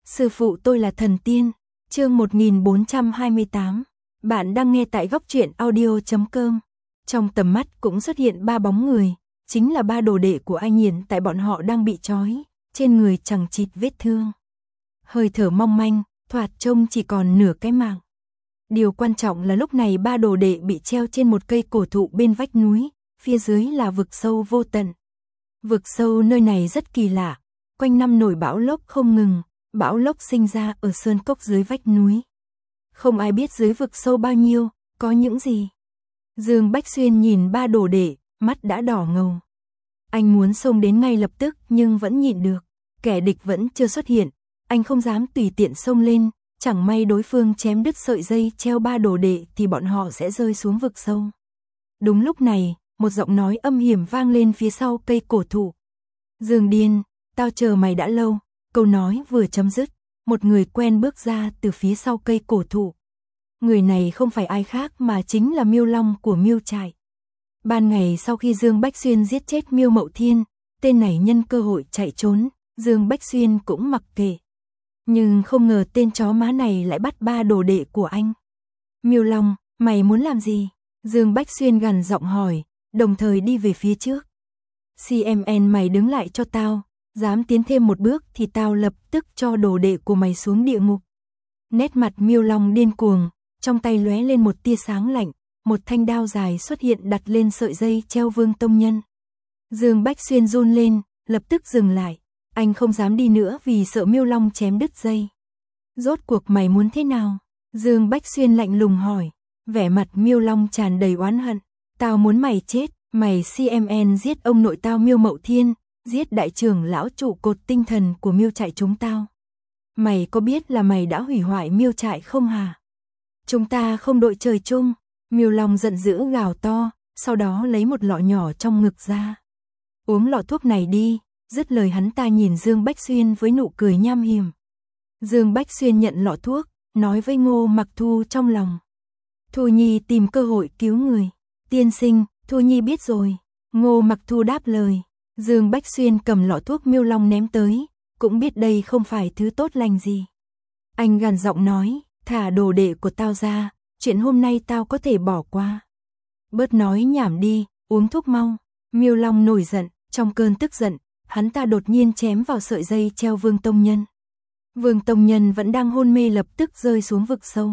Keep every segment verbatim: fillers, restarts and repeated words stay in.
Sư phụ tôi là thần tiên. Chương một nghìn bốn trăm hai mươi tám. Bạn đang nghe tại góc truyện audio chấm com. Trong tầm mắt cũng xuất hiện ba bóng người, chính là ba đồ đệ của anh Nhiền, tại bọn họ đang bị trói, trên người chằng chịt vết thương. Hơi thở mong manh, thoạt trông chỉ còn nửa cái mạng. Điều quan trọng là lúc này ba đồ đệ bị treo trên một cây cổ thụ bên vách núi, phía dưới là vực sâu vô tận. Vực sâu nơi này rất kỳ lạ, quanh năm nổi bão lốc không ngừng, bão lốc sinh ra ở sơn cốc dưới vách núi. Không ai biết dưới vực sâu bao nhiêu, có những gì. Dương Bách Xuyên nhìn ba đồ đệ, mắt đã đỏ ngầu. Anh muốn xông đến ngay lập tức nhưng vẫn nhịn được, kẻ địch vẫn chưa xuất hiện, anh không dám tùy tiện xông lên, chẳng may đối phương chém đứt sợi dây treo ba đồ đệ thì bọn họ sẽ rơi xuống vực sâu. Đúng lúc này, một giọng nói âm hiểm vang lên phía sau cây cổ thụ. Dương Điên, tao chờ mày đã lâu. Câu nói vừa chấm dứt, một người quen bước ra từ phía sau cây cổ thụ. Người này không phải ai khác mà chính là Miêu Long của Miêu trại. Ban ngày sau khi Dương Bách Xuyên giết chết Miêu Mậu Thiên, tên này nhân cơ hội chạy trốn, Dương Bách Xuyên cũng mặc kệ. Nhưng không ngờ tên chó má này lại bắt ba đồ đệ của anh. Miêu Long, mày muốn làm gì? Dương Bách Xuyên gằn giọng hỏi, đồng thời đi về phía trước. xê em en mày đứng lại cho tao, dám tiến thêm một bước thì tao lập tức cho đồ đệ của mày xuống địa ngục. Nét mặt Miêu Long điên cuồng, trong tay lóe lên một tia sáng lạnh, một thanh đao dài xuất hiện đặt lên sợi dây treo Vương Tông Nhân. Dương Bách Xuyên run lên, lập tức dừng lại, anh không dám đi nữa vì sợ Miêu Long chém đứt dây. Rốt cuộc mày muốn thế nào? Dương Bách Xuyên lạnh lùng hỏi, vẻ mặt Miêu Long tràn đầy oán hận. Tao muốn mày chết, mày xê em en giết ông nội tao Miêu Mậu Thiên, giết đại trưởng lão trụ cột tinh thần của Miêu trại chúng tao. Mày có biết là mày đã hủy hoại Miêu trại không hả? Chúng ta không đội trời chung. Miêu Long giận dữ gào to, sau đó lấy một lọ nhỏ trong ngực ra. Uống lọ thuốc này đi. Dứt lời hắn ta nhìn Dương Bách Xuyên với nụ cười nham hiểm. Dương Bách Xuyên nhận lọ thuốc, nói với Ngô Mặc Thu trong lòng. Thu Nhi tìm cơ hội cứu người. Tiên sinh, Thu Nhi biết rồi. Ngô Mặc Thu đáp lời. Dương Bách Xuyên cầm lọ thuốc Miêu Long ném tới, cũng biết đây không phải thứ tốt lành gì. Anh gằn giọng nói, thả đồ đệ của tao ra, chuyện hôm nay tao có thể bỏ qua. Bớt nói nhảm đi, uống thuốc mau. Miêu Long nổi giận, trong cơn tức giận, hắn ta đột nhiên chém vào sợi dây treo Vương Tông Nhân. Vương Tông Nhân vẫn đang hôn mê lập tức rơi xuống vực sâu.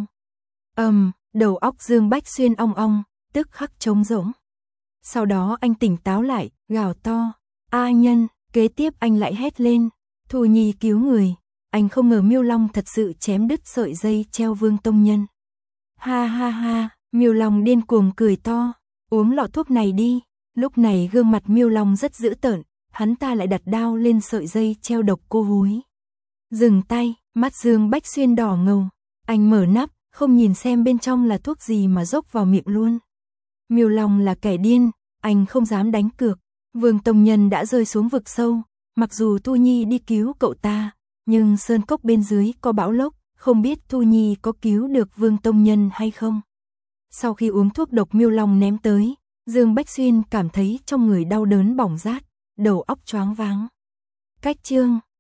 Ầm, um, đầu óc Dương Bách Xuyên ong ong, tức khắc trống rỗng. Sau đó anh tỉnh táo lại, gào to, A Nhân, kế tiếp anh lại hét lên, Thu Nhi cứu người. Anh không ngờ Miêu Long thật sự chém đứt sợi dây treo Vương Tông Nhân. Ha ha ha, Miêu Long điên cuồng cười to, uống lọ thuốc này đi. Lúc này gương mặt Miêu Long rất dữ tợn, hắn ta lại đặt đao lên sợi dây treo độc cô húi. Dừng tay, mắt Dương Bách Xuyên đỏ ngầu, anh mở nắp, không nhìn xem bên trong là thuốc gì mà dốc vào miệng luôn. Miêu Long là kẻ điên, anh không dám đánh cược. Vương Tông Nhân đã rơi xuống vực sâu, mặc dù Thu Nhi đi cứu cậu ta, nhưng sơn cốc bên dưới có bão lốc, không biết Thu Nhi có cứu được Vương Tông Nhân hay không. Sau khi uống thuốc độc Miêu Long ném tới, Dương Bách Xuyên cảm thấy trong người đau đớn bỏng rát, đầu óc choáng váng. Cách chương